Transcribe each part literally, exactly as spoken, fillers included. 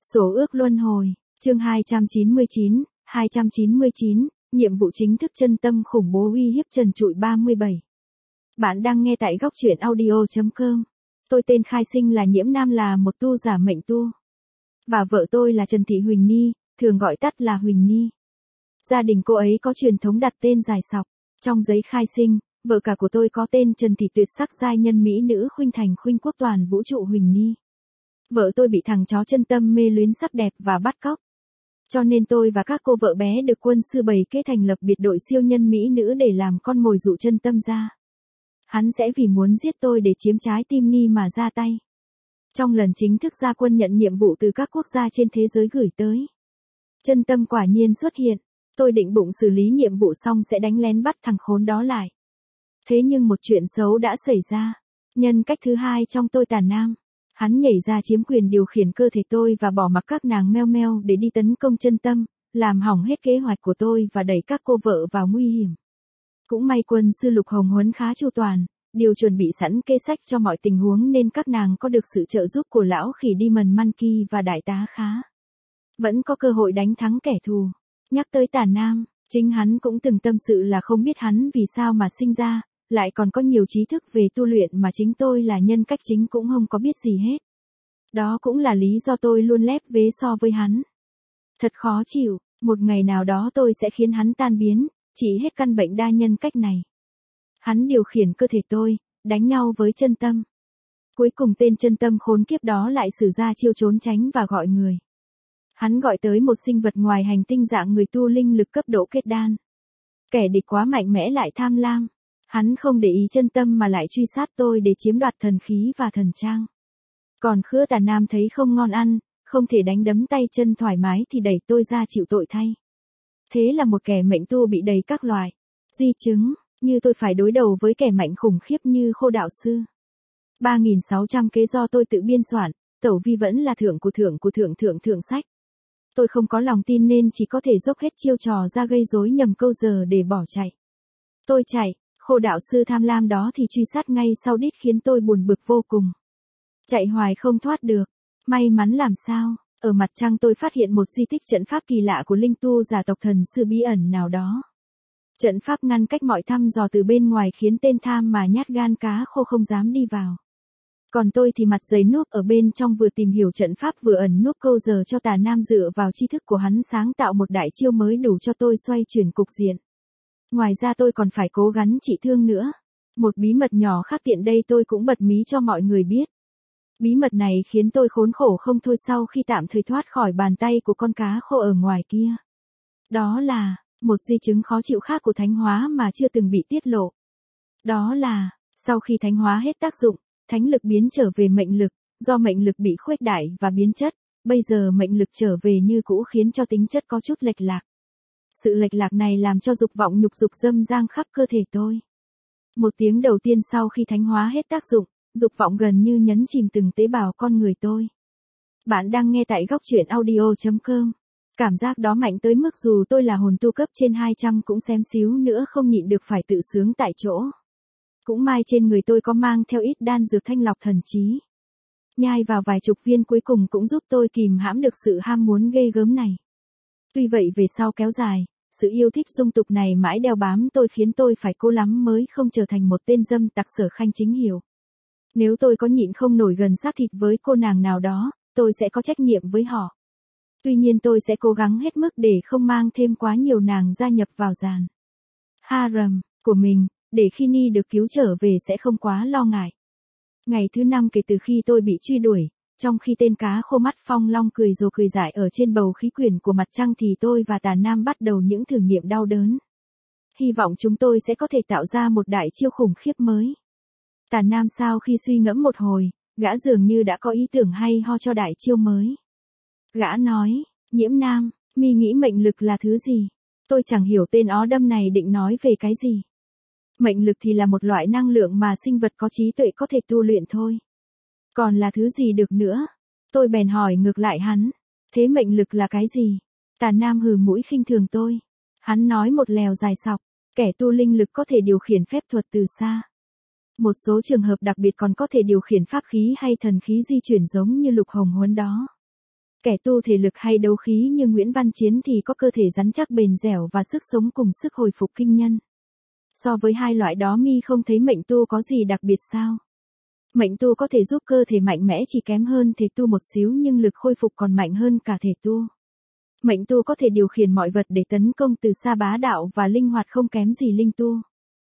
Số ước luân hồi, chương hai trăm chín mươi chín, hai trăm chín mươi chín, nhiệm vụ chính thức chân tâm khủng bố uy hiếp trần trụi ba mươi bảy. Bạn đang nghe tại góc truyện audio chấm com. Tôi tên khai sinh là Nhiễm Nam, là một tu giả mệnh tu. Và vợ tôi là Trần Thị Huỳnh Ni, thường gọi tắt là Huỳnh Ni. Gia đình cô ấy có truyền thống đặt tên dài sọc. Trong giấy khai sinh, vợ cả của tôi có tên Trần Thị Tuyệt Sắc giai nhân mỹ nữ khuynh thành khuynh quốc toàn vũ trụ Huỳnh Ni. Vợ tôi bị thằng chó chân tâm mê luyến sắc đẹp và bắt cóc. Cho nên tôi và các cô vợ bé được quân sư bày kế thành lập biệt đội siêu nhân mỹ nữ để làm con mồi dụ chân tâm ra. Hắn sẽ vì muốn giết tôi để chiếm trái tim Ni mà ra tay. Trong lần chính thức ra quân nhận nhiệm vụ từ các quốc gia trên thế giới gửi tới, chân tâm quả nhiên xuất hiện. Tôi định bụng xử lý nhiệm vụ xong sẽ đánh lén bắt thằng khốn đó lại. Thế nhưng một chuyện xấu đã xảy ra. Nhân cách thứ hai trong tôi Tà Nam. Hắn nhảy ra chiếm quyền điều khiển cơ thể tôi và bỏ mặc các nàng meo meo để đi tấn công chân tâm, làm hỏng hết kế hoạch của tôi và đẩy các cô vợ vào nguy hiểm. Cũng may quân sư Lục Hồng huấn khá chu toàn, điều chuẩn bị sẵn kế sách cho mọi tình huống nên các nàng có được sự trợ giúp của lão khỉ đi mần Monkey và đại tá Khá. Vẫn có cơ hội đánh thắng kẻ thù. Nhắc tới Tà Nam, chính hắn cũng từng tâm sự là không biết hắn vì sao mà sinh ra, lại còn có nhiều trí thức về tu luyện mà chính tôi là nhân cách chính cũng không có biết gì hết. Đó cũng là lý do tôi luôn lép vế so với hắn. Thật khó chịu, một ngày nào đó tôi sẽ khiến hắn tan biến, trị hết căn bệnh đa nhân cách này. Hắn điều khiển cơ thể tôi, đánh nhau với chân tâm. Cuối cùng tên chân tâm khốn kiếp đó lại sử ra chiêu trốn tránh và gọi người. Hắn gọi tới một sinh vật ngoài hành tinh dạng người tu linh lực cấp độ kết đan. Kẻ địch quá mạnh mẽ lại tham lam. Hắn không để ý chân tâm mà lại truy sát tôi để chiếm đoạt thần khí và thần trang. Còn Khứa Tà Nam thấy không ngon ăn, không thể đánh đấm tay chân thoải mái thì đẩy tôi ra chịu tội thay. Thế là một kẻ mệnh tu bị đầy các loại di chứng, như tôi phải đối đầu với kẻ mạnh khủng khiếp như Khô Đạo Sư. ba nghìn sáu trăm kế do tôi tự biên soạn, tẩu vi vẫn là thượng của thượng của thượng thượng thượng sách. Tôi không có lòng tin nên chỉ có thể dốc hết chiêu trò ra gây rối nhầm câu giờ để bỏ chạy. Tôi chạy. Khô Đạo Sư tham lam đó thì truy sát ngay sau đít khiến tôi buồn bực vô cùng. Chạy hoài không thoát được. May mắn làm sao, ở mặt trăng tôi phát hiện một di tích trận pháp kỳ lạ của linh tu giả tộc thần sư bí ẩn nào đó. Trận pháp ngăn cách mọi thăm dò từ bên ngoài khiến tên tham mà nhát gan cá khô không dám đi vào. Còn tôi thì mặt dày núp ở bên trong vừa tìm hiểu trận pháp vừa ẩn núp câu giờ cho Tà Nam dựa vào tri thức của hắn sáng tạo một đại chiêu mới đủ cho tôi xoay chuyển cục diện. Ngoài ra tôi còn phải cố gắng trị thương nữa. Một bí mật nhỏ khác tiện đây tôi cũng bật mí cho mọi người biết. Bí mật này khiến tôi khốn khổ không thôi sau khi tạm thời thoát khỏi bàn tay của con cá khô ở ngoài kia. Đó là, một di chứng khó chịu khác của thánh hóa mà chưa từng bị tiết lộ. Đó là, sau khi thánh hóa hết tác dụng, thánh lực biến trở về mệnh lực, do mệnh lực bị khuếch đại và biến chất, bây giờ mệnh lực trở về như cũ khiến cho tính chất có chút lệch lạc. Sự lệch lạc này làm cho dục vọng nhục dục dâm giang khắp cơ thể tôi. Một tiếng đầu tiên sau khi thánh hóa hết tác dụng, dục vọng gần như nhấn chìm từng tế bào con người tôi. Bạn đang nghe tại góc truyện audio chấm com. Cảm giác đó mạnh tới mức dù tôi là hồn tu cấp trên hai trăm cũng xém xíu nữa không nhịn được phải tự sướng tại chỗ. Cũng may trên người tôi có mang theo ít đan dược thanh lọc thần trí. Nhai vào vài chục viên cuối cùng cũng giúp tôi kìm hãm được sự ham muốn ghê gớm này. Tuy vậy về sau kéo dài, sự yêu thích dung tục này mãi đeo bám tôi khiến tôi phải cố lắm mới không trở thành một tên dâm tặc Sở Khanh chính hiệu. Nếu tôi có nhịn không nổi gần xác thịt với cô nàng nào đó, tôi sẽ có trách nhiệm với họ. Tuy nhiên tôi sẽ cố gắng hết mức để không mang thêm quá nhiều nàng gia nhập vào dàn harem của mình, để khi Ni được cứu trở về sẽ không quá lo ngại. Ngày thứ năm kể từ khi tôi bị truy đuổi, trong khi tên cá khô mắt phong long cười rồ cười dại ở trên bầu khí quyển của mặt trăng thì tôi và Tà Nam bắt đầu những thử nghiệm đau đớn. Hy vọng chúng tôi sẽ có thể tạo ra một đại chiêu khủng khiếp mới. Tà Nam sau khi suy ngẫm một hồi, gã dường như đã có ý tưởng hay ho cho đại chiêu mới. Gã nói, Nhiễm Nam, mi nghĩ mệnh lực là thứ gì? Tôi chẳng hiểu tên ó đâm này định nói về cái gì. Mệnh lực thì là một loại năng lượng mà sinh vật có trí tuệ có thể tu luyện thôi. Còn là thứ gì được nữa? Tôi bèn hỏi ngược lại hắn. Thế mệnh lực là cái gì? Tà Nam hừ mũi khinh thường tôi. Hắn nói một lèo dài sọc. Kẻ tu linh lực có thể điều khiển phép thuật từ xa. Một số trường hợp đặc biệt còn có thể điều khiển pháp khí hay thần khí di chuyển giống như Lục Hồng huấn đó. Kẻ tu thể lực hay đấu khí như Nguyễn Văn Chiến thì có cơ thể rắn chắc bền dẻo và sức sống cùng sức hồi phục kinh nhân. So với hai loại đó mi không thấy mệnh tu có gì đặc biệt sao? Mệnh tu có thể giúp cơ thể mạnh mẽ chỉ kém hơn thể tu một xíu nhưng lực khôi phục còn mạnh hơn cả thể tu. Mệnh tu có thể điều khiển mọi vật để tấn công từ xa bá đạo và linh hoạt không kém gì linh tu.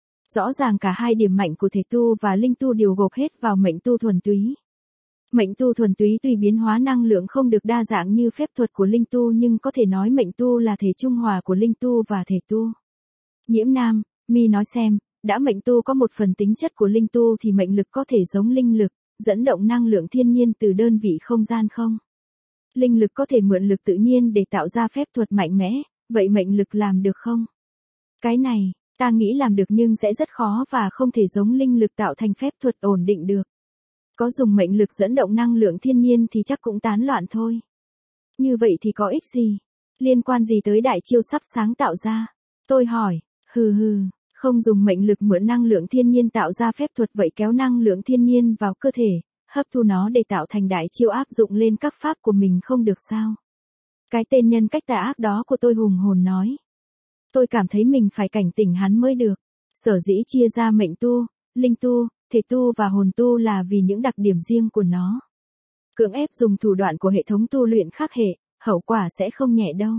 Rõ ràng cả hai điểm mạnh của thể tu và linh tu đều gộp hết vào mệnh tu thuần túy. Mệnh tu thuần túy tuy biến hóa năng lượng không được đa dạng như phép thuật của linh tu nhưng có thể nói mệnh tu là thể trung hòa của linh tu và thể tu. Nhiễm Nam, mi nói xem, đã mệnh tu có một phần tính chất của linh tu thì mệnh lực có thể giống linh lực, dẫn động năng lượng thiên nhiên từ đơn vị không gian không? Linh lực có thể mượn lực tự nhiên để tạo ra phép thuật mạnh mẽ, vậy mệnh lực làm được không? Cái này, ta nghĩ làm được nhưng sẽ rất khó và không thể giống linh lực tạo thành phép thuật ổn định được. Có dùng mệnh lực dẫn động năng lượng thiên nhiên thì chắc cũng tán loạn thôi. Như vậy thì có ích gì? Liên quan gì tới đại chiêu sắp sáng tạo ra? Tôi hỏi, hừ hừ, không dùng mệnh lực mượn năng lượng thiên nhiên tạo ra phép thuật vậy kéo năng lượng thiên nhiên vào cơ thể, hấp thu nó để tạo thành đại chiêu áp dụng lên các pháp của mình không được sao? Cái tên nhân cách tà ác đó của tôi hùng hồn nói. Tôi cảm thấy mình phải cảnh tỉnh hắn mới được. Sở dĩ chia ra mệnh tu, linh tu, thể tu và hồn tu là vì những đặc điểm riêng của nó. Cưỡng ép dùng thủ đoạn của hệ thống tu luyện khác hệ, hậu quả sẽ không nhẹ đâu.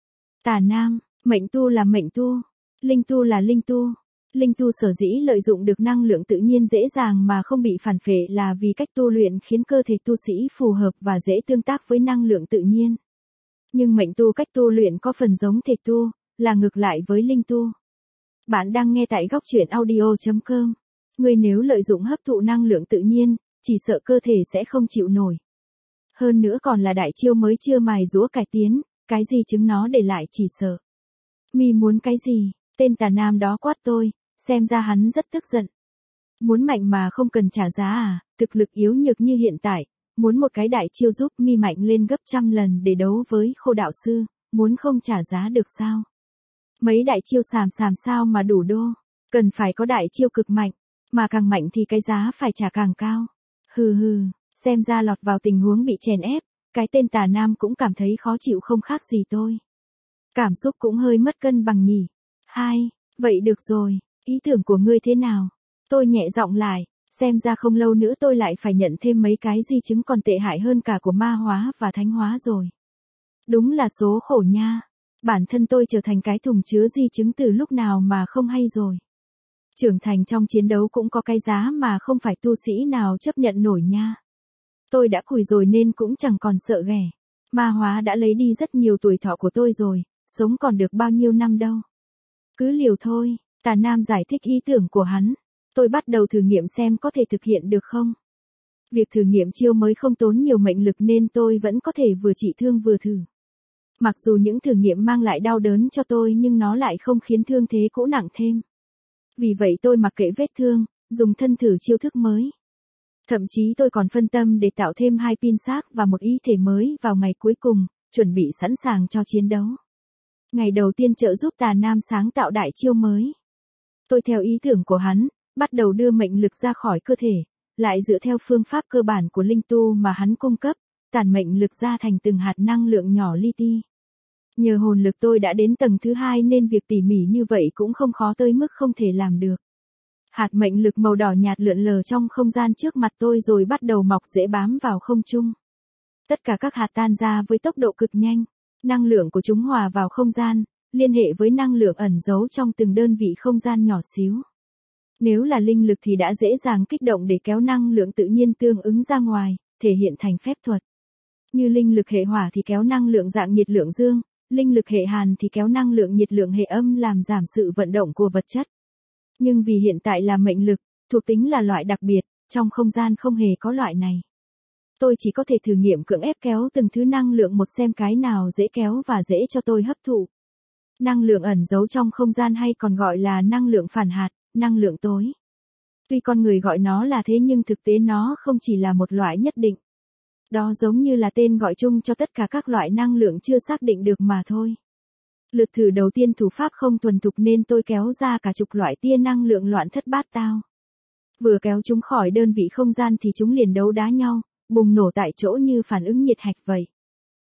Tà Nam, mệnh tu là mệnh tu, linh tu là linh tu. Linh tu sở dĩ lợi dụng được năng lượng tự nhiên dễ dàng mà không bị phản phệ là vì cách tu luyện khiến cơ thể tu sĩ phù hợp và dễ tương tác với năng lượng tự nhiên. Nhưng mệnh tu cách tu luyện có phần giống thể tu, là ngược lại với linh tu. Bạn đang nghe tại góc truyện audio chấm com. Người nếu lợi dụng hấp thụ năng lượng tự nhiên, chỉ sợ cơ thể sẽ không chịu nổi. Hơn nữa còn là đại chiêu mới chưa mài giũa cải tiến, cái gì chứng nó để lại chỉ sợ. Mi muốn cái gì? Tên tà nam đó quát tôi, xem ra hắn rất tức giận. Muốn mạnh mà không cần trả giá à, thực lực yếu nhược như hiện tại, muốn một cái đại chiêu giúp mi mạnh lên gấp trăm lần để đấu với Khô đạo sư, muốn không trả giá được sao? Mấy đại chiêu xàm xàm sao mà đủ đô, cần phải có đại chiêu cực mạnh, mà càng mạnh thì cái giá phải trả càng cao. Hừ hừ, xem ra lọt vào tình huống bị chèn ép, cái tên tà nam cũng cảm thấy khó chịu không khác gì tôi. Cảm xúc cũng hơi mất cân bằng nhỉ. Hai, vậy được rồi, ý tưởng của ngươi thế nào? Tôi nhẹ giọng lại, xem ra không lâu nữa tôi lại phải nhận thêm mấy cái di chứng còn tệ hại hơn cả của ma hóa và thánh hóa rồi. Đúng là số khổ nha. Bản thân tôi trở thành cái thùng chứa di chứng từ lúc nào mà không hay rồi. Trưởng thành trong chiến đấu cũng có cái giá mà không phải tu sĩ nào chấp nhận nổi nha. Tôi đã cùi rồi nên cũng chẳng còn sợ ghẻ. Ma hóa đã lấy đi rất nhiều tuổi thọ của tôi rồi, sống còn được bao nhiêu năm đâu. Cứ liều thôi, tà nam giải thích ý tưởng của hắn. Tôi bắt đầu thử nghiệm xem có thể thực hiện được không. Việc thử nghiệm chiêu mới không tốn nhiều mệnh lực nên tôi vẫn có thể vừa trị thương vừa thử. Mặc dù những thử nghiệm mang lại đau đớn cho tôi nhưng nó lại không khiến thương thế cũ nặng thêm. Vì vậy tôi mặc kệ vết thương, dùng thân thử chiêu thức mới. Thậm chí tôi còn phân tâm để tạo thêm hai pin xác và một ý thể mới vào ngày cuối cùng, chuẩn bị sẵn sàng cho chiến đấu. Ngày đầu tiên trợ giúp tà nam sáng tạo đại chiêu mới. Tôi theo ý tưởng của hắn, bắt đầu đưa mệnh lực ra khỏi cơ thể, lại dựa theo phương pháp cơ bản của linh tu mà hắn cung cấp, tản mệnh lực ra thành từng hạt năng lượng nhỏ li ti. Nhờ hồn lực tôi đã đến tầng thứ hai nên việc tỉ mỉ như vậy cũng không khó tới mức không thể làm được. Hạt mệnh lực màu đỏ nhạt lượn lờ trong không gian trước mặt tôi rồi bắt đầu mọc rễ bám vào không trung. Tất cả các hạt tan ra với tốc độ cực nhanh, năng lượng của chúng hòa vào không gian, liên hệ với năng lượng ẩn giấu trong từng đơn vị không gian nhỏ xíu. Nếu là linh lực thì đã dễ dàng kích động để kéo năng lượng tự nhiên tương ứng ra ngoài, thể hiện thành phép thuật. Như linh lực hệ hỏa thì kéo năng lượng dạng nhiệt lượng dương, linh lực hệ hàn thì kéo năng lượng nhiệt lượng hệ âm làm giảm sự vận động của vật chất. Nhưng vì hiện tại là mệnh lực, thuộc tính là loại đặc biệt, trong không gian không hề có loại này. Tôi chỉ có thể thử nghiệm cưỡng ép kéo từng thứ năng lượng một xem cái nào dễ kéo và dễ cho tôi hấp thụ. Năng lượng ẩn giấu trong không gian hay còn gọi là năng lượng phản hạt, năng lượng tối. Tuy con người gọi nó là thế nhưng thực tế nó không chỉ là một loại nhất định. Đó giống như là tên gọi chung cho tất cả các loại năng lượng chưa xác định được mà thôi. Lượt thử đầu tiên thủ pháp không thuần thục nên tôi kéo ra cả chục loại tia năng lượng loạn thất bát tao. Vừa kéo chúng khỏi đơn vị không gian thì chúng liền đấu đá nhau, bùng nổ tại chỗ như phản ứng nhiệt hạch vậy.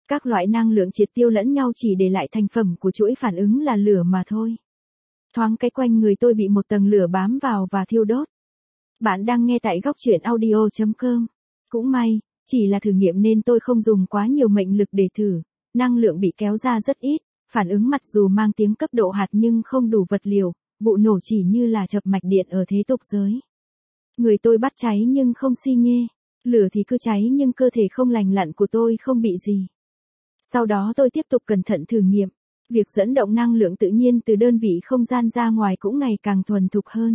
Các loại năng lượng triệt tiêu lẫn nhau chỉ để lại thành phẩm của chuỗi phản ứng là lửa mà thôi. Thoáng cái quanh người tôi bị một tầng lửa bám vào và thiêu đốt. Bạn đang nghe tại góc truyện audio chấm com. Cũng may, chỉ là thử nghiệm nên tôi không dùng quá nhiều mệnh lực để thử. Năng lượng bị kéo ra rất ít, phản ứng mặc dù mang tiếng cấp độ hạt nhưng không đủ vật liệu, vụ nổ chỉ như là chập mạch điện ở thế tục giới. Người tôi bắt cháy nhưng không xi nhê, lửa thì cứ cháy nhưng cơ thể không lành lặn của tôi không bị gì. Sau đó tôi tiếp tục cẩn thận thử nghiệm, việc dẫn động năng lượng tự nhiên từ đơn vị không gian ra ngoài cũng ngày càng thuần thục hơn.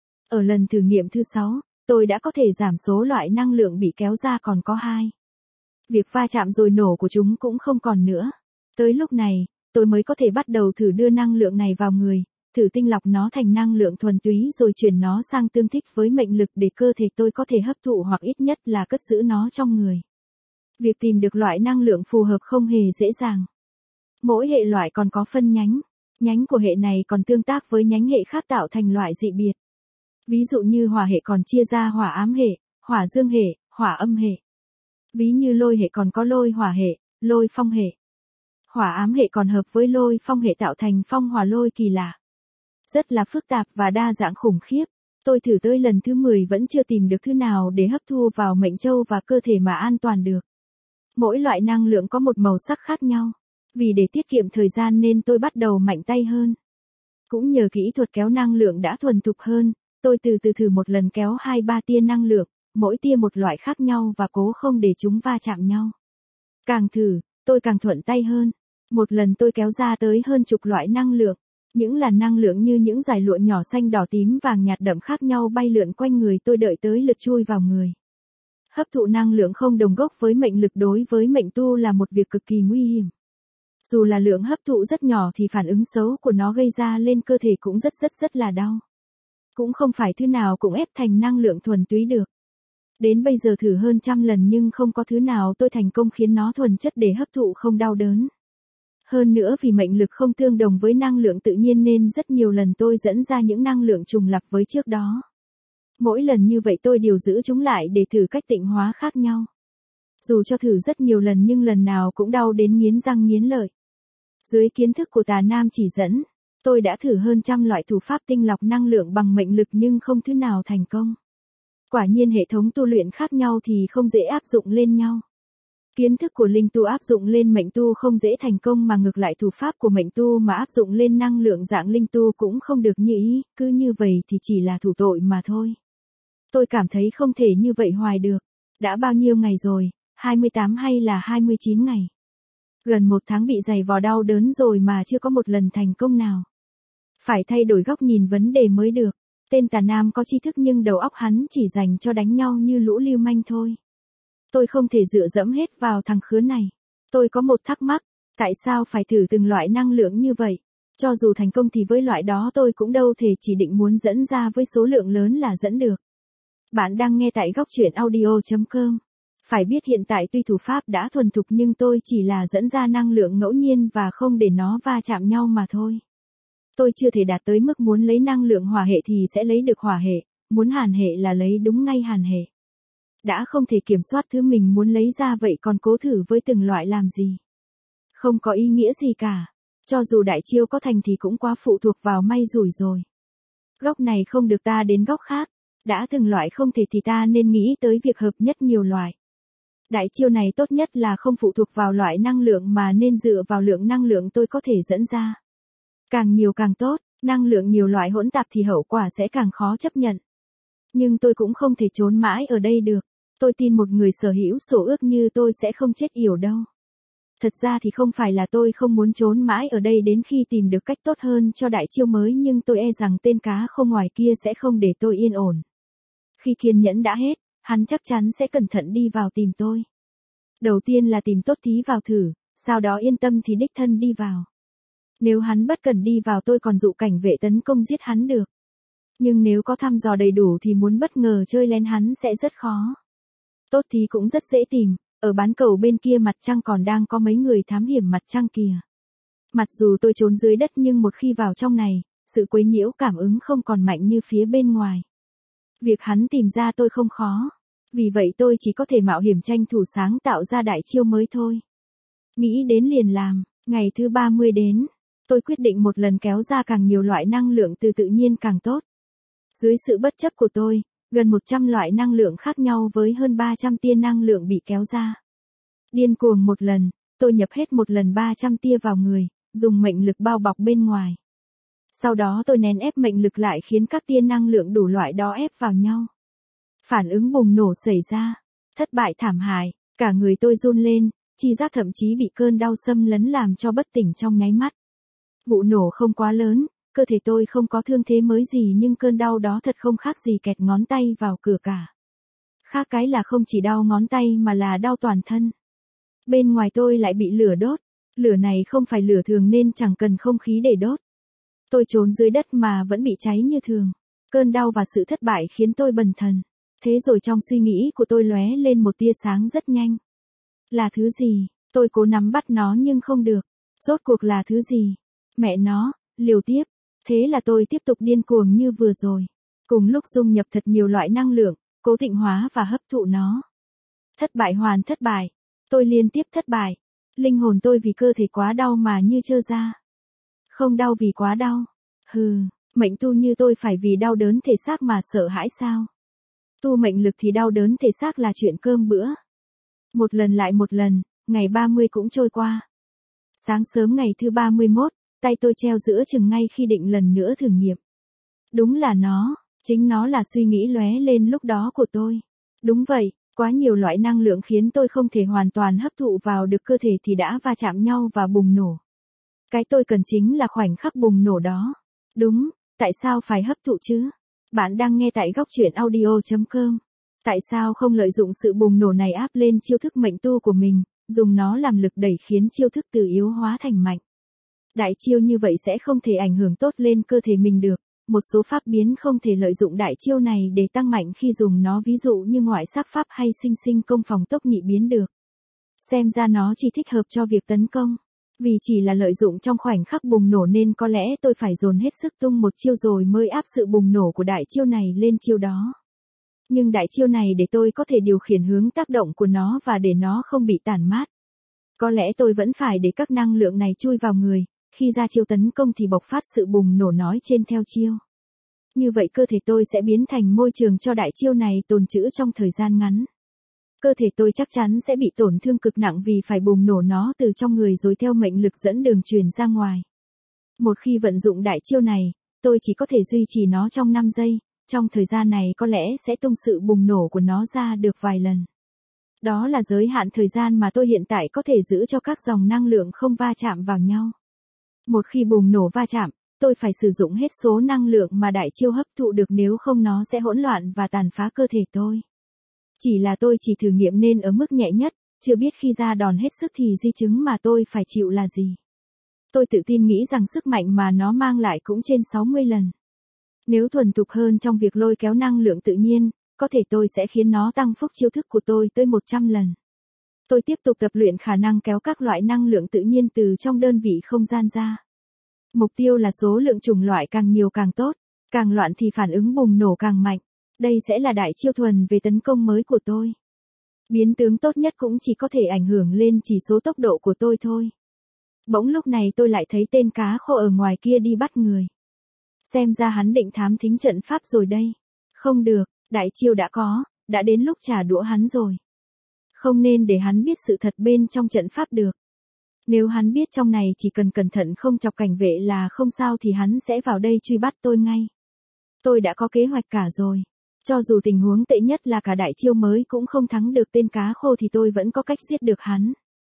Ở lần thử nghiệm thứ sáu, tôi đã có thể giảm số loại năng lượng bị kéo ra còn có hai. Việc va chạm rồi nổ của chúng cũng không còn nữa. Tới lúc này, tôi mới có thể bắt đầu thử đưa năng lượng này vào người, thử tinh lọc nó thành năng lượng thuần túy rồi chuyển nó sang tương thích với mệnh lực để cơ thể tôi có thể hấp thụ hoặc ít nhất là cất giữ nó trong người. Việc tìm được loại năng lượng phù hợp không hề dễ dàng. Mỗi hệ loại còn có phân nhánh, nhánh của hệ này còn tương tác với nhánh hệ khác tạo thành loại dị biệt. Ví dụ như hỏa hệ còn chia ra hỏa ám hệ, hỏa dương hệ, hỏa âm hệ. Ví như lôi hệ còn có lôi hỏa hệ, lôi phong hệ. Hỏa ám hệ còn hợp với lôi phong hệ tạo thành phong hỏa lôi kỳ lạ. Rất là phức tạp và đa dạng khủng khiếp. Tôi thử tới lần thứ mười vẫn chưa tìm được thứ nào để hấp thu vào mệnh châu và cơ thể mà an toàn được. Mỗi loại năng lượng có một màu sắc khác nhau. Vì để tiết kiệm thời gian nên tôi bắt đầu mạnh tay hơn. Cũng nhờ kỹ thuật kéo năng lượng đã thuần thục hơn, tôi từ từ thử một lần kéo hai ba tia năng lượng, mỗi tia một loại khác nhau và cố không để chúng va chạm nhau. Càng thử, tôi càng thuận tay hơn. Một lần tôi kéo ra tới hơn chục loại năng lượng. Những làn năng lượng như những dải lụa nhỏ xanh đỏ tím vàng nhạt đậm khác nhau bay lượn quanh người tôi đợi tới lượt chui vào người. Hấp thụ năng lượng không đồng gốc với mệnh lực đối với mệnh tu là một việc cực kỳ nguy hiểm. Dù là lượng hấp thụ rất nhỏ thì phản ứng xấu của nó gây ra lên cơ thể cũng rất rất rất là đau. Cũng không phải thứ nào cũng ép thành năng lượng thuần túy được. Đến bây giờ thử hơn trăm lần nhưng không có thứ nào tôi thành công khiến nó thuần chất để hấp thụ không đau đớn. Hơn nữa vì mệnh lực không tương đồng với năng lượng tự nhiên nên rất nhiều lần tôi dẫn ra những năng lượng trùng lặp với trước đó. Mỗi lần như vậy tôi điều giữ chúng lại để thử cách tịnh hóa khác nhau. Dù cho thử rất nhiều lần nhưng lần nào cũng đau đến nghiến răng nghiến lợi. Dưới kiến thức của Tà Nam chỉ dẫn, tôi đã thử hơn trăm loại thủ pháp tinh lọc năng lượng bằng mệnh lực nhưng không thứ nào thành công. Quả nhiên hệ thống tu luyện khác nhau thì không dễ áp dụng lên nhau. Kiến thức của linh tu áp dụng lên mệnh tu không dễ thành công mà ngược lại thủ pháp của mệnh tu mà áp dụng lên năng lượng dạng linh tu cũng không được như ý, cứ như vậy thì chỉ là thủ tội mà thôi. Tôi cảm thấy không thể như vậy hoài được. Đã bao nhiêu ngày rồi, hai mươi tám hay là hai mươi chín ngày? Gần một tháng bị giày vò đau đớn rồi mà chưa có một lần thành công nào. Phải thay đổi góc nhìn vấn đề mới được. Tên Tà Nam có tri thức nhưng đầu óc hắn chỉ dành cho đánh nhau như lũ lưu manh thôi. Tôi không thể dựa dẫm hết vào thằng khứa này. Tôi có một thắc mắc, tại sao phải thử từng loại năng lượng như vậy? Cho dù thành công thì với loại đó tôi cũng đâu thể chỉ định muốn dẫn ra với số lượng lớn là dẫn được. Bạn đang nghe tại góc truyện audio chấm com. Phải biết hiện tại tuy thủ pháp đã thuần thục nhưng tôi chỉ là dẫn ra năng lượng ngẫu nhiên và không để nó va chạm nhau mà thôi. Tôi chưa thể đạt tới mức muốn lấy năng lượng hỏa hệ thì sẽ lấy được hỏa hệ, muốn hàn hệ là lấy đúng ngay hàn hệ. Đã không thể kiểm soát thứ mình muốn lấy ra vậy còn cố thử với từng loại làm gì. Không có ý nghĩa gì cả. Cho dù đại chiêu có thành thì cũng quá phụ thuộc vào may rủi rồi. Góc này không được ta đến góc khác. Đã từng loại không thể thì ta nên nghĩ tới việc hợp nhất nhiều loại. Đại chiêu này tốt nhất là không phụ thuộc vào loại năng lượng mà nên dựa vào lượng năng lượng tôi có thể dẫn ra. Càng nhiều càng tốt, năng lượng nhiều loại hỗn tạp thì hậu quả sẽ càng khó chấp nhận. Nhưng tôi cũng không thể trốn mãi ở đây được. Tôi tin một người sở hữu sổ ước như tôi sẽ không chết yểu đâu. Thật ra thì không phải là tôi không muốn trốn mãi ở đây đến khi tìm được cách tốt hơn cho đại chiêu mới nhưng tôi e rằng tên cá không ngoài kia sẽ không để tôi yên ổn. Khi kiên nhẫn đã hết, hắn chắc chắn sẽ cẩn thận đi vào tìm tôi. Đầu tiên là tìm tốt thí vào thử, sau đó yên tâm thì đích thân đi vào. Nếu hắn bất cần đi vào tôi còn dụ cảnh vệ tấn công giết hắn được. Nhưng nếu có thăm dò đầy đủ thì muốn bất ngờ chơi lén hắn sẽ rất khó. Tốt thí cũng rất dễ tìm, ở bán cầu bên kia mặt trăng còn đang có mấy người thám hiểm mặt trăng kìa. Mặc dù tôi trốn dưới đất nhưng một khi vào trong này, sự quấy nhiễu cảm ứng không còn mạnh như phía bên ngoài. Việc hắn tìm ra tôi không khó. Vì vậy tôi chỉ có thể mạo hiểm tranh thủ sáng tạo ra đại chiêu mới thôi. Nghĩ đến liền làm, ngày thứ ba mươi đến. Tôi quyết định một lần kéo ra càng nhiều loại năng lượng từ tự nhiên càng tốt. Dưới sự bất chấp của tôi, gần một trăm loại năng lượng khác nhau với hơn ba trăm tia năng lượng bị kéo ra. Điên cuồng một lần, tôi nhập hết một lần ba trăm tia vào người, dùng mệnh lực bao bọc bên ngoài. Sau đó tôi nén ép mệnh lực lại khiến các tia năng lượng đủ loại đó ép vào nhau. Phản ứng bùng nổ xảy ra, thất bại thảm hại, cả người tôi run lên, chi giác thậm chí bị cơn đau xâm lấn làm cho bất tỉnh trong nháy mắt. Vụ nổ không quá lớn, cơ thể tôi không có thương thế mới gì nhưng cơn đau đó thật không khác gì kẹt ngón tay vào cửa cả. Khác cái là không chỉ đau ngón tay mà là đau toàn thân. Bên ngoài tôi lại bị lửa đốt, lửa này không phải lửa thường nên chẳng cần không khí để đốt. Tôi trốn dưới đất mà vẫn bị cháy như thường. Cơn đau và sự thất bại khiến tôi bần thần. Thế rồi trong suy nghĩ của tôi lóe lên một tia sáng rất nhanh. Là thứ gì? Tôi cố nắm bắt nó nhưng không được. Rốt cuộc là thứ gì? Mẹ nó, liều tiếp. Thế là tôi tiếp tục điên cuồng như vừa rồi. Cùng lúc dung nhập thật nhiều loại năng lượng, cố tịnh hóa và hấp thụ nó. Thất bại hoàn thất bại. Tôi liên tiếp thất bại. Linh hồn tôi vì cơ thể quá đau mà như trơ ra. Không đau vì quá đau. Hừ, mệnh tu như tôi phải vì đau đớn thể xác mà sợ hãi sao? Tu mệnh lực thì đau đớn thể xác là chuyện cơm bữa. Một lần lại một lần, ngày ba mươi cũng trôi qua. Sáng sớm ngày thứ ba mươi mốt, tay tôi treo giữa chừng ngay khi định lần nữa thử nghiệm. Đúng là nó, chính nó là suy nghĩ lóe lên lúc đó của tôi. Đúng vậy, quá nhiều loại năng lượng khiến tôi không thể hoàn toàn hấp thụ vào được cơ thể thì đã va chạm nhau và bùng nổ. Cái tôi cần chính là khoảnh khắc bùng nổ đó. Đúng, tại sao phải hấp thụ chứ? Bạn đang nghe tại góc truyện audio chấm com. Tại sao không lợi dụng sự bùng nổ này áp lên chiêu thức mệnh tu của mình, dùng nó làm lực đẩy khiến chiêu thức từ yếu hóa thành mạnh? Đại chiêu như vậy sẽ không thể ảnh hưởng tốt lên cơ thể mình được. Một số pháp biến không thể lợi dụng đại chiêu này để tăng mạnh khi dùng nó, ví dụ như ngoại sắc pháp hay sinh sinh công phòng tốc nhị biến được. Xem ra nó chỉ thích hợp cho việc tấn công. Vì chỉ là lợi dụng trong khoảnh khắc bùng nổ nên có lẽ tôi phải dồn hết sức tung một chiêu rồi mới áp sự bùng nổ của đại chiêu này lên chiêu đó. Nhưng đại chiêu này để tôi có thể điều khiển hướng tác động của nó và để nó không bị tản mát. Có lẽ tôi vẫn phải để các năng lượng này chui vào người, khi ra chiêu tấn công thì bộc phát sự bùng nổ nói trên theo chiêu. Như vậy cơ thể tôi sẽ biến thành môi trường cho đại chiêu này tồn trữ trong thời gian ngắn. Cơ thể tôi chắc chắn sẽ bị tổn thương cực nặng vì phải bùng nổ nó từ trong người rồi theo mệnh lực dẫn đường truyền ra ngoài. Một khi vận dụng đại chiêu này, tôi chỉ có thể duy trì nó trong năm giây, trong thời gian này có lẽ sẽ tung sự bùng nổ của nó ra được vài lần. Đó là giới hạn thời gian mà tôi hiện tại có thể giữ cho các dòng năng lượng không va chạm vào nhau. Một khi bùng nổ va chạm, tôi phải sử dụng hết số năng lượng mà đại chiêu hấp thụ được, nếu không nó sẽ hỗn loạn và tàn phá cơ thể tôi. Chỉ là tôi chỉ thử nghiệm nên ở mức nhẹ nhất, chưa biết khi ra đòn hết sức thì di chứng mà tôi phải chịu là gì. Tôi tự tin nghĩ rằng sức mạnh mà nó mang lại cũng trên sáu mươi lần. Nếu thuần thục hơn trong việc lôi kéo năng lượng tự nhiên, có thể tôi sẽ khiến nó tăng phúc chiêu thức của tôi tới một trăm lần. Tôi tiếp tục tập luyện khả năng kéo các loại năng lượng tự nhiên từ trong đơn vị không gian ra. Mục tiêu là số lượng chủng loại càng nhiều càng tốt, càng loạn thì phản ứng bùng nổ càng mạnh. Đây sẽ là đại chiêu thuần về tấn công mới của tôi. Biến tướng tốt nhất cũng chỉ có thể ảnh hưởng lên chỉ số tốc độ của tôi thôi. Bỗng lúc này tôi lại thấy tên cá khô ở ngoài kia đi bắt người. Xem ra hắn định thám thính trận pháp rồi đây. Không được, đại chiêu đã có, đã đến lúc trả đũa hắn rồi. Không nên để hắn biết sự thật bên trong trận pháp được. Nếu hắn biết trong này chỉ cần cẩn thận không chọc cảnh vệ là không sao thì hắn sẽ vào đây truy bắt tôi ngay. Tôi đã có kế hoạch cả rồi. Cho dù tình huống tệ nhất là cả đại chiêu mới cũng không thắng được tên cá khô thì tôi vẫn có cách giết được hắn.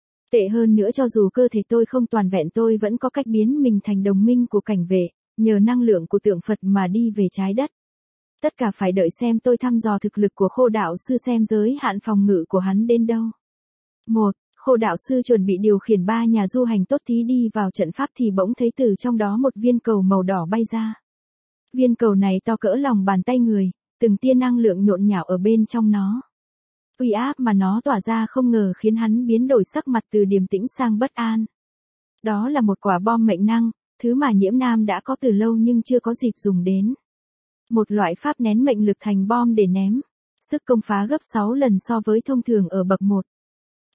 Tệ hơn nữa, cho dù cơ thể tôi không toàn vẹn tôi vẫn có cách biến mình thành đồng minh của cảnh vệ, nhờ năng lượng của tượng Phật mà đi về trái đất. Tất cả phải đợi xem tôi thăm dò thực lực của Khô đạo sư xem giới hạn phòng ngự của hắn đến đâu. một. Khô đạo sư chuẩn bị điều khiển ba nhà du hành tốt tí đi vào trận pháp thì bỗng thấy từ trong đó một viên cầu màu đỏ bay ra. Viên cầu này to cỡ lòng bàn tay người, từng tia năng lượng nhộn nhạo ở bên trong nó. Uy áp mà nó tỏa ra không ngờ khiến hắn biến đổi sắc mặt từ điềm tĩnh sang bất an. Đó là một quả bom mệnh năng, thứ mà Nhiễm Nam đã có từ lâu nhưng chưa có dịp dùng đến. Một loại pháp nén mệnh lực thành bom để ném. Sức công phá gấp sáu lần so với thông thường ở bậc một.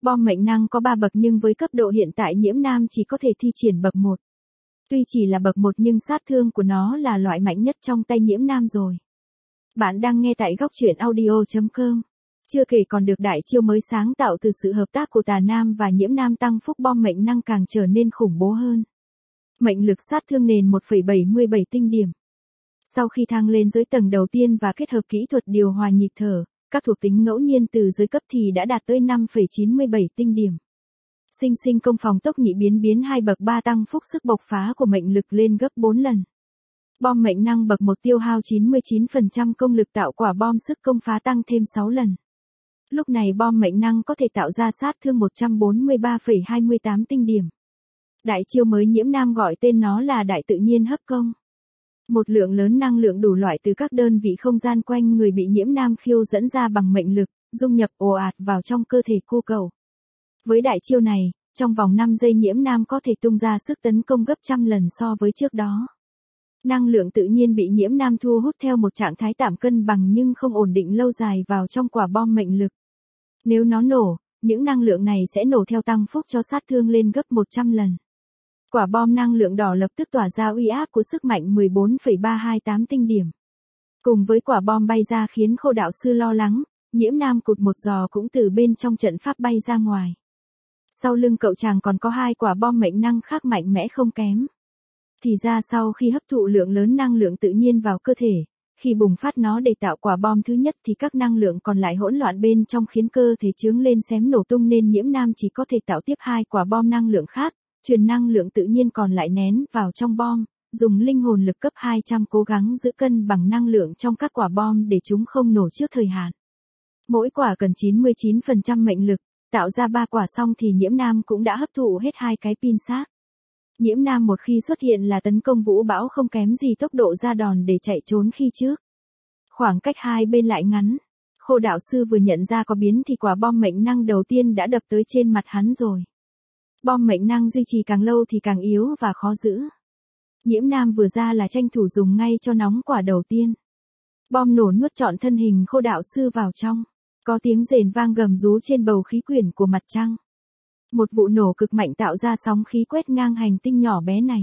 Bom mệnh năng có ba bậc nhưng với cấp độ hiện tại Nhiễm Nam chỉ có thể thi triển bậc một. Tuy chỉ là bậc một nhưng sát thương của nó là loại mạnh nhất trong tay Nhiễm Nam rồi. Bạn đang nghe tại góc truyện audio chấm com. Chưa kể còn được đại chiêu mới sáng tạo từ sự hợp tác của Tà Nam và Nhiễm Nam tăng phúc bom mệnh năng càng trở nên khủng bố hơn. Mệnh lực sát thương nền một phẩy bảy mươi bảy tinh điểm. Sau khi thăng lên giới tầng đầu tiên và kết hợp kỹ thuật điều hòa nhịp thở, các thuộc tính ngẫu nhiên từ giới cấp thì đã đạt tới năm phẩy chín mươi bảy tinh điểm. Sinh sinh công phòng tốc nhị biến biến hai bậc ba tăng phúc sức bộc phá của mệnh lực lên gấp bốn lần. Bom mệnh năng bậc một tiêu hao chín mươi chín phần trăm công lực tạo quả bom sức công phá tăng thêm sáu lần. Lúc này bom mệnh năng có thể tạo ra sát thương một trăm bốn mươi ba phẩy hai mươi tám tinh điểm. Đại chiêu mới Nhiễm Nam gọi tên nó là Đại Tự Nhiên Hấp Công. Một lượng lớn năng lượng đủ loại từ các đơn vị không gian quanh người bị Nhiễm Nam khiêu dẫn ra bằng mệnh lực, dung nhập ồ ạt vào trong cơ thể cô cậu. Với đại chiêu này, trong vòng năm giây Nhiễm Nam có thể tung ra sức tấn công gấp trăm lần so với trước đó. Năng lượng tự nhiên bị Nhiễm Nam thu hút theo một trạng thái tạm cân bằng nhưng không ổn định lâu dài vào trong quả bom mệnh lực. Nếu nó nổ, những năng lượng này sẽ nổ theo tăng phúc cho sát thương lên gấp một trăm lần. Quả bom năng lượng đỏ lập tức tỏa ra uy áp của sức mạnh mười bốn phẩy ba hai tám tinh điểm. Cùng với quả bom bay ra khiến Khô đạo sư lo lắng, Nhiễm Nam cụt một giò cũng từ bên trong trận pháp bay ra ngoài. Sau lưng cậu chàng còn có hai quả bom mệnh năng khác mạnh mẽ không kém. Thì ra sau khi hấp thụ lượng lớn năng lượng tự nhiên vào cơ thể, khi bùng phát nó để tạo quả bom thứ nhất thì các năng lượng còn lại hỗn loạn bên trong khiến cơ thể chướng lên xém nổ tung nên Nhiễm Nam chỉ có thể tạo tiếp hai quả bom năng lượng khác, truyền năng lượng tự nhiên còn lại nén vào trong bom, dùng linh hồn lực cấp hai trăm cố gắng giữ cân bằng năng lượng trong các quả bom để chúng không nổ trước thời hạn. Mỗi quả cần chín mươi chín phần trăm mệnh lực, tạo ra ba quả xong thì Nhiễm Nam cũng đã hấp thụ hết hai cái pin xác. Nhiễm Nam một khi xuất hiện là tấn công vũ bão không kém gì tốc độ ra đòn để chạy trốn khi trước. Khoảng cách hai bên lại ngắn. Khô đạo sư vừa nhận ra có biến thì quả bom mệnh năng đầu tiên đã đập tới trên mặt hắn rồi. Bom mệnh năng duy trì càng lâu thì càng yếu và khó giữ. Nhiễm Nam vừa ra là tranh thủ dùng ngay cho nóng quả đầu tiên. Bom nổ nuốt trọn thân hình Khô đạo sư vào trong. Có tiếng rền vang gầm rú trên bầu khí quyển của mặt trăng. Một vụ nổ cực mạnh tạo ra sóng khí quét ngang hành tinh nhỏ bé này.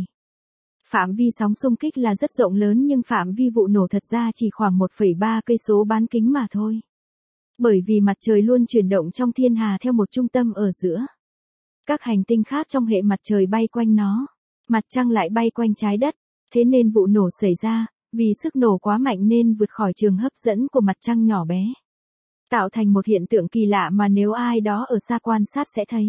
Phạm vi sóng xung kích là rất rộng lớn nhưng phạm vi vụ nổ thật ra chỉ khoảng một phẩy ba cây số bán kính mà thôi. Bởi vì mặt trời luôn chuyển động trong thiên hà theo một trung tâm ở giữa. Các hành tinh khác trong hệ mặt trời bay quanh nó, mặt trăng lại bay quanh trái đất, thế nên vụ nổ xảy ra, vì sức nổ quá mạnh nên vượt khỏi trường hấp dẫn của mặt trăng nhỏ bé. Tạo thành một hiện tượng kỳ lạ mà nếu ai đó ở xa quan sát sẽ thấy.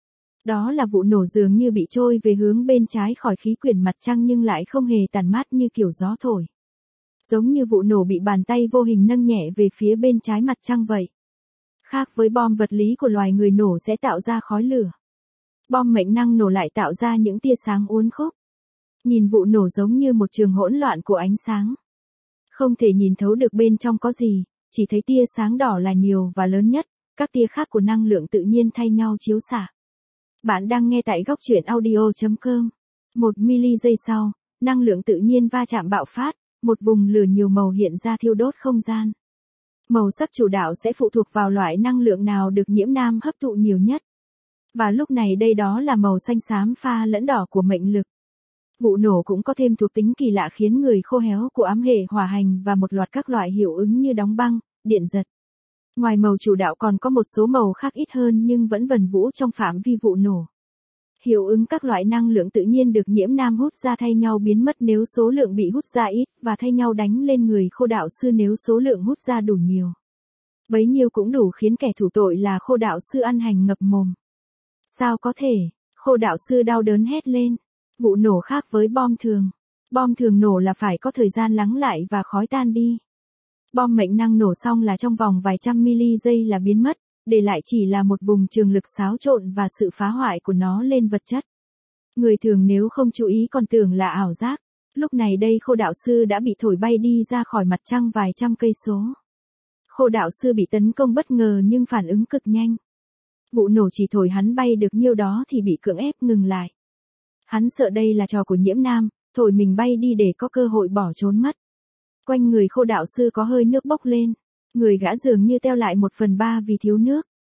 Đó là vụ nổ dường như bị trôi về hướng bên trái khỏi khí quyển mặt trăng nhưng lại không hề tàn mát như kiểu gió thổi. Giống như vụ nổ bị bàn tay vô hình nâng nhẹ về phía bên trái mặt trăng vậy. Khác với bom vật lý của loài người nổ sẽ tạo ra khói lửa. Bom mệnh năng nổ lại tạo ra những tia sáng uốn khúc. Nhìn vụ nổ giống như một trường hỗn loạn của ánh sáng. Không thể nhìn thấu được bên trong có gì, chỉ thấy tia sáng đỏ là nhiều và lớn nhất, các tia khác của năng lượng tự nhiên thay nhau chiếu xạ. Bạn đang nghe tại góc truyện audio chấm com. Một mili giây sau, năng lượng tự nhiên va chạm bạo phát, một vùng lửa nhiều màu hiện ra thiêu đốt không gian. Màu sắc chủ đạo sẽ phụ thuộc vào loại năng lượng nào được Nhiễm Nam hấp thụ nhiều nhất. Và lúc này đây đó là màu xanh xám pha lẫn đỏ của mệnh lực. Vụ nổ cũng có thêm thuộc tính kỳ lạ khiến người khô héo của ám hệ hỏa hành và một loạt các loại hiệu ứng như đóng băng, điện giật. Ngoài màu chủ đạo còn có một số màu khác ít hơn nhưng vẫn vần vũ trong phạm vi vụ nổ. Hiệu ứng các loại năng lượng tự nhiên được Nhiễm Nam hút ra thay nhau biến mất nếu số lượng bị hút ra ít và thay nhau đánh lên người Khô đạo sư nếu số lượng hút ra đủ nhiều. Bấy nhiêu cũng đủ khiến kẻ thủ tội là Khô đạo sư ăn hành ngập mồm. Sao có thể? Khô đạo sư đau đớn hét lên. Vụ nổ khác với bom thường. Bom thường nổ là phải có thời gian lắng lại và khói tan đi. Bom mệnh năng nổ xong là trong vòng vài trăm mili giây là biến mất, để lại chỉ là một vùng trường lực xáo trộn và sự phá hoại của nó lên vật chất. Người thường nếu không chú ý còn tưởng là ảo giác. Lúc này đây Khô đạo sư đã bị thổi bay đi ra khỏi mặt trăng vài trăm cây số. Khô đạo sư bị tấn công bất ngờ nhưng phản ứng cực nhanh. Vụ nổ chỉ thổi hắn bay được nhiêu đó thì bị cưỡng ép ngừng lại. Hắn sợ đây là trò của Nhiễm Nam, thổi mình bay đi để có cơ hội bỏ trốn mất. Quanh người Khô đạo sư có hơi nước bốc lên, người gã dường như teo lại một phần ba vì thiếu nước.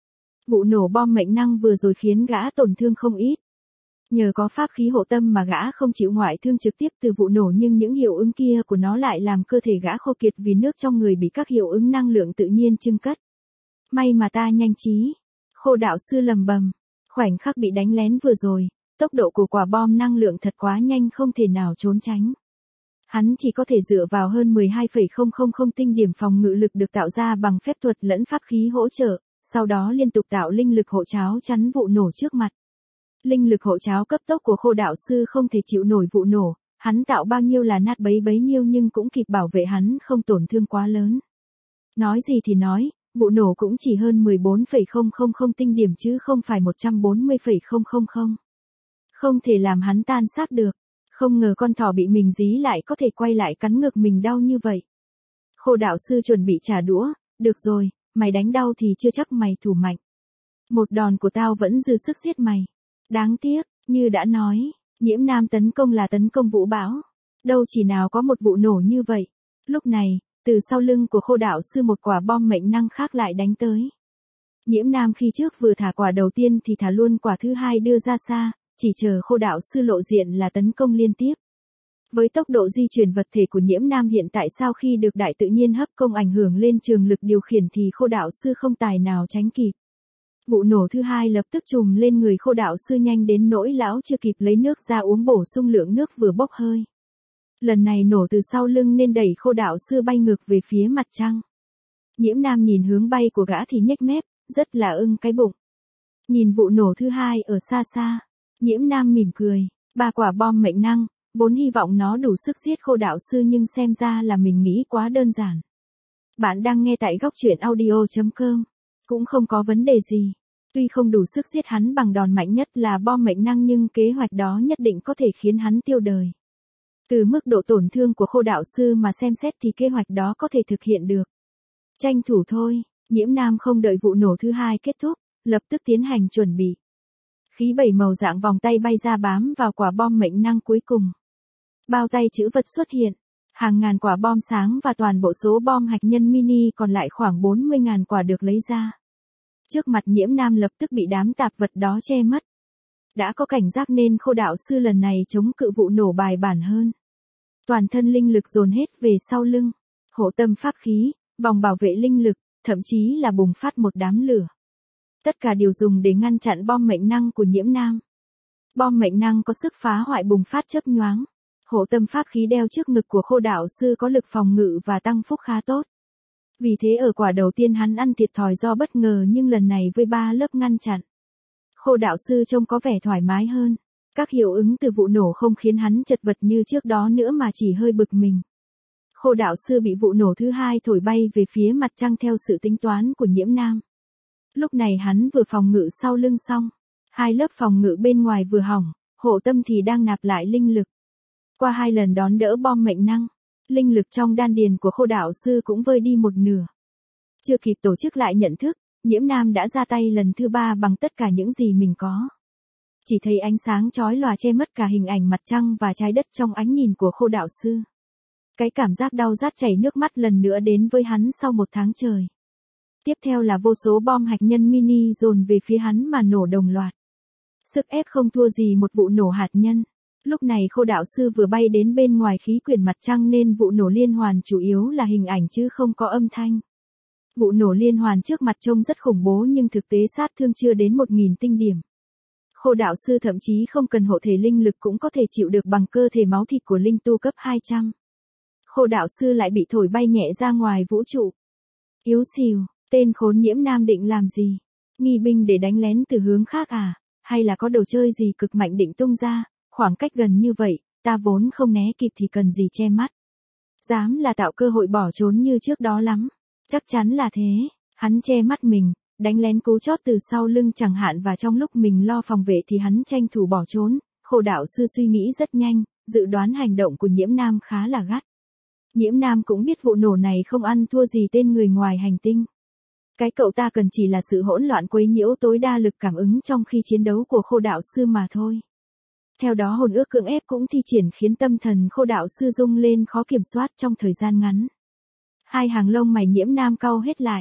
Vụ nổ bom mệnh năng vừa rồi khiến gã tổn thương không ít. Nhờ có pháp khí hộ tâm mà gã không chịu ngoại thương trực tiếp từ vụ nổ, nhưng những hiệu ứng kia của nó lại làm cơ thể gã khô kiệt vì nước trong người bị các hiệu ứng năng lượng tự nhiên chưng cất. May mà ta nhanh trí. Khô đạo sư lầm bầm. Khoảnh khắc bị đánh lén vừa rồi, tốc độ của quả bom năng lượng thật quá nhanh, không thể nào trốn tránh. Hắn chỉ có thể dựa vào hơn mười hai phẩy không không không tinh điểm phòng ngự lực được tạo ra bằng phép thuật lẫn pháp khí hỗ trợ, sau đó liên tục tạo linh lực hộ cháo chắn vụ nổ trước mặt. Linh lực hộ cháo cấp tốc của khô đạo sư không thể chịu nổi vụ nổ, hắn tạo bao nhiêu là nát bấy bấy nhiêu nhưng cũng kịp bảo vệ hắn không tổn thương quá lớn. Nói gì thì nói, vụ nổ cũng chỉ hơn mười bốn phẩy không không không tinh điểm chứ không phải một trăm bốn mươi phẩy không không không. Không thể làm hắn tan xác được. Không ngờ con thỏ bị mình dí lại có thể quay lại cắn ngực mình đau như vậy. Khô đạo sư chuẩn bị trả đũa, được rồi, mày đánh đau thì chưa chắc mày thủ mạnh. Một đòn của tao vẫn dư sức giết mày. Đáng tiếc, như đã nói, Nhiễm Nam tấn công là tấn công vũ bão. Đâu chỉ nào có một vụ nổ như vậy. Lúc này, từ sau lưng của khô đạo sư một quả bom mệnh năng khác lại đánh tới. Nhiễm Nam khi trước vừa thả quả đầu tiên thì thả luôn quả thứ hai đưa ra xa, chỉ chờ khô đạo sư lộ diện là tấn công liên tiếp. Với tốc độ di chuyển vật thể của Nhiễm Nam hiện tại sau khi được đại tự nhiên hấp công ảnh hưởng lên trường lực điều khiển thì khô đạo sư không tài nào tránh kịp. Vụ nổ thứ hai lập tức trùm lên người khô đạo sư nhanh đến nỗi lão chưa kịp lấy nước ra uống bổ sung lượng nước vừa bốc hơi. Lần này nổ từ sau lưng nên đẩy khô đạo sư bay ngược về phía mặt trăng. Nhiễm Nam nhìn hướng bay của gã thì nhếch mép, rất là ưng cái bụng. Nhìn vụ nổ thứ hai ở xa xa, Nhiễm Nam mỉm cười, ba quả bom mệnh năng, vốn hy vọng nó đủ sức giết khô đạo sư nhưng xem ra là mình nghĩ quá đơn giản. Bạn đang nghe tại góc truyện audio chấm com, cũng không có vấn đề gì. Tuy không đủ sức giết hắn bằng đòn mạnh nhất là bom mệnh năng nhưng kế hoạch đó nhất định có thể khiến hắn tiêu đời. Từ mức độ tổn thương của khô đạo sư mà xem xét thì kế hoạch đó có thể thực hiện được. Tranh thủ thôi, Nhiễm Nam không đợi vụ nổ thứ hai kết thúc, lập tức tiến hành chuẩn bị. Khí bảy màu dạng vòng tay bay ra bám vào quả bom mệnh năng cuối cùng. Bao tay chữ vật xuất hiện, hàng ngàn quả bom sáng và toàn bộ số bom hạt nhân mini còn lại khoảng bốn mươi nghìn quả được lấy ra. Trước mặt Nhiễm Nam lập tức bị đám tạp vật đó che mất. Đã có cảnh giác nên khô đạo sư lần này chống cự vụ nổ bài bản hơn. Toàn thân linh lực dồn hết về sau lưng, hộ tâm pháp khí, vòng bảo vệ linh lực, thậm chí là bùng phát một đám lửa. Tất cả đều dùng để ngăn chặn bom mệnh năng của Nhiễm Nam. Bom mệnh năng có sức phá hoại bùng phát chớp nhoáng. Hộ tâm pháp khí đeo trước ngực của khô đạo sư có lực phòng ngự và tăng phúc khá tốt. Vì thế ở quả đầu tiên hắn ăn thiệt thòi do bất ngờ nhưng lần này với ba lớp ngăn chặn. Khô đạo sư trông có vẻ thoải mái hơn. Các hiệu ứng từ vụ nổ không khiến hắn chật vật như trước đó nữa mà chỉ hơi bực mình. Khô đạo sư bị vụ nổ thứ hai thổi bay về phía mặt trăng theo sự tính toán của Nhiễm Nam. Lúc này hắn vừa phòng ngự sau lưng xong. Hai lớp phòng ngự bên ngoài vừa hỏng, hộ tâm thì đang nạp lại linh lực. Qua hai lần đón đỡ bom mệnh năng, linh lực trong đan điền của khô đạo sư cũng vơi đi một nửa. Chưa kịp tổ chức lại nhận thức, Nhiễm Nam đã ra tay lần thứ ba bằng tất cả những gì mình có. Chỉ thấy ánh sáng chói lòa che mất cả hình ảnh mặt trăng và trái đất trong ánh nhìn của khô đạo sư. Cái cảm giác đau rát chảy nước mắt lần nữa đến với hắn sau một tháng trời. Tiếp theo là vô số bom hạt nhân mini dồn về phía hắn mà nổ đồng loạt. Sức ép không thua gì một vụ nổ hạt nhân. Lúc này khô đạo sư vừa bay đến bên ngoài khí quyển mặt trăng nên vụ nổ liên hoàn chủ yếu là hình ảnh chứ không có âm thanh. Vụ nổ liên hoàn trước mặt trông rất khủng bố nhưng thực tế sát thương chưa đến một nghìn tinh điểm. Khô đạo sư thậm chí không cần hộ thể linh lực cũng có thể chịu được bằng cơ thể máu thịt của linh tu cấp hai trăm. Khô đạo sư lại bị thổi bay nhẹ ra ngoài vũ trụ. Yếu xìu, tên khốn Nhiễm Nam định làm gì? Nghi binh để đánh lén từ hướng khác à? Hay là có đồ chơi gì cực mạnh định tung ra? Khoảng cách gần như vậy, ta vốn không né kịp thì cần gì che mắt. Dám là tạo cơ hội bỏ trốn như trước đó lắm. Chắc chắn là thế, hắn che mắt mình, đánh lén cố chót từ sau lưng chẳng hạn và trong lúc mình lo phòng vệ thì hắn tranh thủ bỏ trốn. Khô đạo sư suy nghĩ rất nhanh, dự đoán hành động của Nhiễm Nam khá là gắt. Nhiễm Nam cũng biết vụ nổ này không ăn thua gì tên người ngoài hành tinh. Cái cậu ta cần chỉ là sự hỗn loạn quấy nhiễu tối đa lực cảm ứng trong khi chiến đấu của khô đạo sư mà thôi. Theo đó hồn ước cưỡng ép cũng thi triển khiến tâm thần khô đạo sư rung lên khó kiểm soát trong thời gian ngắn. Hai hàng lông mày Nhiễm Nam cau hết lại.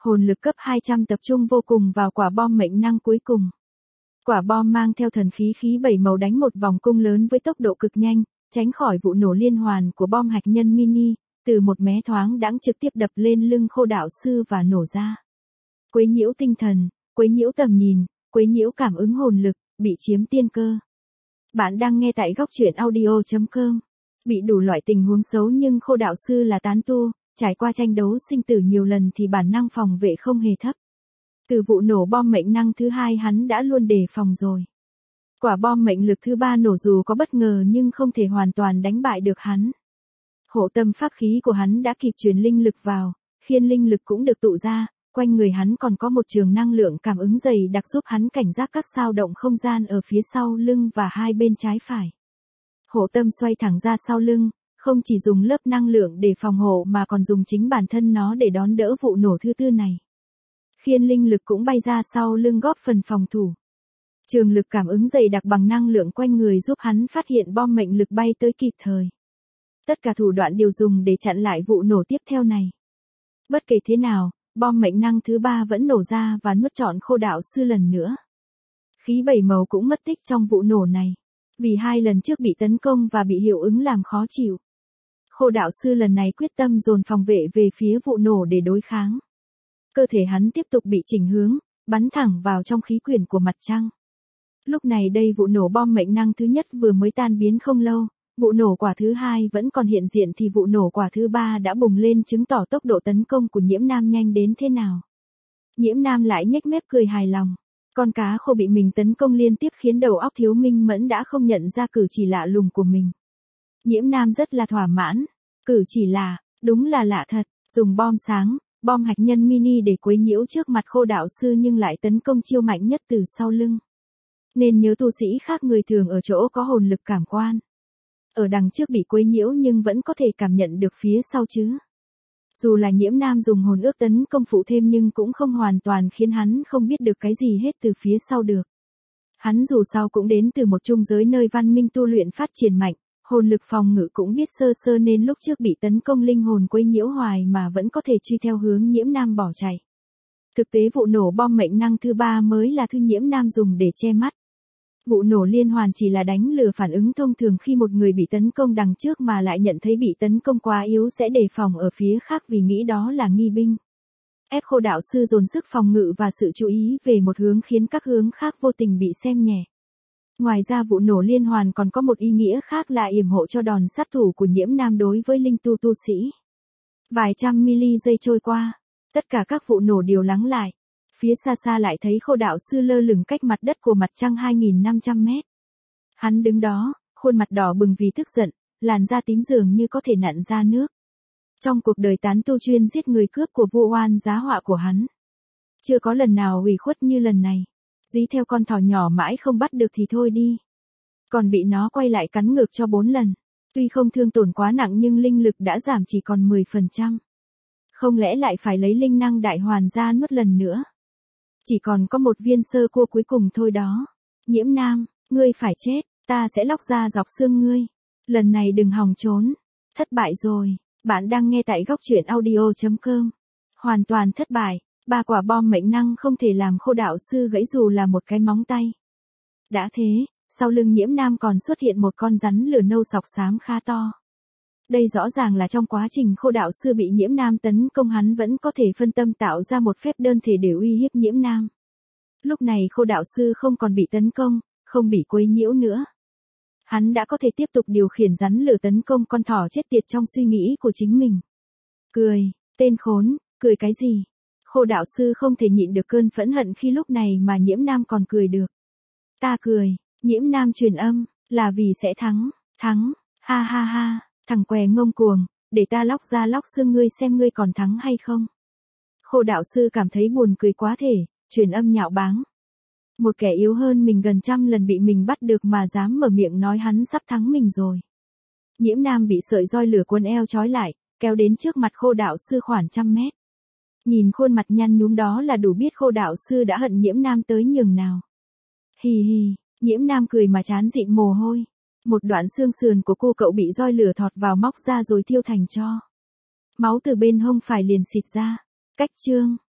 Hồn lực cấp hai trăm tập trung vô cùng vào quả bom mệnh năng cuối cùng. Quả bom mang theo thần khí khí bảy màu đánh một vòng cung lớn với tốc độ cực nhanh, tránh khỏi vụ nổ liên hoàn của bom hạt nhân mini, từ một mé thoáng đãng trực tiếp đập lên lưng Khô đạo sư và nổ ra. Quấy nhiễu tinh thần, quấy nhiễu tầm nhìn, quấy nhiễu cảm ứng hồn lực, bị chiếm tiên cơ. Bạn đang nghe tại góc truyện audio chấm com. Bị đủ loại tình huống xấu nhưng Khô đạo sư là tán tu, trải qua tranh đấu sinh tử nhiều lần thì bản năng phòng vệ không hề thấp. Từ vụ nổ bom mệnh năng thứ hai hắn đã luôn đề phòng rồi. Quả bom mệnh lực thứ ba nổ dù có bất ngờ nhưng không thể hoàn toàn đánh bại được hắn. Hộ tâm pháp khí của hắn đã kịp truyền linh lực vào, khiên linh lực cũng được tụ ra, quanh người hắn còn có một trường năng lượng cảm ứng dày đặc giúp hắn cảnh giác các dao động không gian ở phía sau lưng và hai bên trái phải. Hộ tâm xoay thẳng ra sau lưng, không chỉ dùng lớp năng lượng để phòng hộ mà còn dùng chính bản thân nó để đón đỡ vụ nổ thứ tư này. Khiên linh lực cũng bay ra sau lưng góp phần phòng thủ. Trường lực cảm ứng dày đặc bằng năng lượng quanh người giúp hắn phát hiện bom mệnh lực bay tới kịp thời. Tất cả thủ đoạn đều dùng để chặn lại vụ nổ tiếp theo này. Bất kể thế nào, bom mệnh năng thứ ba vẫn nổ ra và nuốt trọn Khô đạo sư lần nữa. Khí bảy màu cũng mất tích trong vụ nổ này, vì hai lần trước bị tấn công và bị hiệu ứng làm khó chịu. Khô đạo sư lần này quyết tâm dồn phòng vệ về phía vụ nổ để đối kháng. Cơ thể hắn tiếp tục bị chỉnh hướng, bắn thẳng vào trong khí quyển của mặt trăng. Lúc này đây vụ nổ bom mệnh năng thứ nhất vừa mới tan biến không lâu, vụ nổ quả thứ hai vẫn còn hiện diện thì vụ nổ quả thứ ba đã bùng lên chứng tỏ tốc độ tấn công của Nhiễm Nam nhanh đến thế nào. Nhiễm Nam lại nhếch mép cười hài lòng. Con cá khô bị mình tấn công liên tiếp khiến đầu óc thiếu minh mẫn đã không nhận ra cử chỉ lạ lùng của mình. Nhiễm Nam rất là thỏa mãn. Cử chỉ lạ, đúng là lạ thật, dùng bom sáng, bom hạt nhân mini để quấy nhiễu trước mặt Khô đạo sư nhưng lại tấn công chiêu mạnh nhất từ sau lưng. Nên nhớ tu sĩ khác người thường ở chỗ có hồn lực cảm quan. Ở đằng trước bị quấy nhiễu nhưng vẫn có thể cảm nhận được phía sau chứ. Dù là Nhiễm Nam dùng hồn ước tấn công phụ thêm nhưng cũng không hoàn toàn khiến hắn không biết được cái gì hết từ phía sau được. Hắn dù sao cũng đến từ một trung giới nơi văn minh tu luyện phát triển mạnh, hồn lực phòng ngự cũng biết sơ sơ nên lúc trước bị tấn công linh hồn quấy nhiễu hoài mà vẫn có thể truy theo hướng Nhiễm Nam bỏ chạy. Thực tế vụ nổ bom mệnh năng thứ ba mới là thứ Nhiễm Nam dùng để che mắt. Vụ nổ liên hoàn chỉ là đánh lừa phản ứng thông thường khi một người bị tấn công đằng trước mà lại nhận thấy bị tấn công quá yếu sẽ đề phòng ở phía khác vì nghĩ đó là nghi binh. Ép Khô đạo sư dồn sức phòng ngự và sự chú ý về một hướng khiến các hướng khác vô tình bị xem nhẹ. Ngoài ra vụ nổ liên hoàn còn có một ý nghĩa khác là yểm hộ cho đòn sát thủ của Nhiễm Nam đối với linh tu tu sĩ. Vài trăm mili giây trôi qua, tất cả các vụ nổ đều lắng lại. Phía xa xa lại thấy Khô đạo sư lơ lửng cách mặt đất của mặt trăng hai nghìn năm trăm mét. Hắn đứng đó, khuôn mặt đỏ bừng vì tức giận, làn da tím dường như có thể nặn ra nước. Trong cuộc đời tán tu chuyên giết người cướp của vua oan giá họa của hắn, chưa có lần nào ủy khuất như lần này. Dí theo con thỏ nhỏ mãi không bắt được thì thôi đi. Còn bị nó quay lại cắn ngược cho bốn lần. Tuy không thương tổn quá nặng nhưng linh lực đã giảm chỉ còn mười phần trăm. Không lẽ lại phải lấy linh năng đại hoàn ra nuốt lần nữa? Chỉ còn có một viên sơ cua cuối cùng thôi đó. Nhiễm Nam, ngươi phải chết, ta sẽ lóc ra dọc xương ngươi. Lần này đừng hòng trốn. Thất bại rồi. Bạn đang nghe tại góc truyện audio chấm com. Hoàn toàn thất bại. Ba quả bom mệnh năng không thể làm Khô đạo sư gãy dù là một cái móng tay. Đã thế, sau lưng Nhiễm Nam còn xuất hiện một con rắn lửa nâu sọc xám khá to. Đây rõ ràng là trong quá trình Khô đạo sư bị Nhiễm Nam tấn công hắn vẫn có thể phân tâm tạo ra một phép đơn thể để uy hiếp Nhiễm Nam. Lúc này Khô đạo sư không còn bị tấn công, không bị quấy nhiễu nữa. Hắn đã có thể tiếp tục điều khiển rắn lửa tấn công con thỏ chết tiệt trong suy nghĩ của chính mình. Cười, tên khốn, cười cái gì? Khô đạo sư không thể nhịn được cơn phẫn hận khi lúc này mà Nhiễm Nam còn cười được. Ta cười, Nhiễm Nam truyền âm, là vì sẽ thắng, thắng, ha ha ha, thằng què ngông cuồng, để ta lóc ra lóc xương ngươi xem ngươi còn thắng hay không. Khô đạo sư cảm thấy buồn cười quá thể, truyền âm nhạo báng. Một kẻ yếu hơn mình gần trăm lần bị mình bắt được mà dám mở miệng nói hắn sắp thắng mình rồi. Nhiễm Nam bị sợi roi lửa quấn eo trói lại, kéo đến trước mặt Khô đạo sư khoảng trăm mét. Nhìn khuôn mặt nhăn nhúm đó là đủ biết Khô đạo sư đã hận Nhiễm Nam tới nhường nào. Hì hì, Nhiễm Nam cười mà chán dịn mồ hôi. Một đoạn xương sườn của cô cậu bị roi lửa thọt vào móc ra rồi thiêu thành tro. Máu từ bên hông phải liền xịt ra. Cách chương.